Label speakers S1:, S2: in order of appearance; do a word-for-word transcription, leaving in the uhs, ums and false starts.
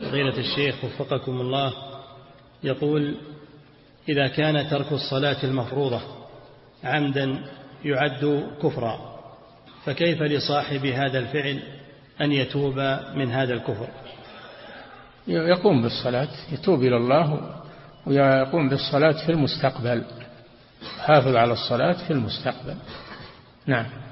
S1: فضيلة الشيخ وفقكم الله، يقول: إذا كان ترك الصلاة المفروضة عمدا يعد كفرا، فكيف لصاحب هذا الفعل أن يتوب من هذا الكفر؟
S2: يقوم بالصلاة، يتوب إلى الله ويقوم بالصلاة في المستقبل، حافظ على الصلاة في المستقبل. نعم.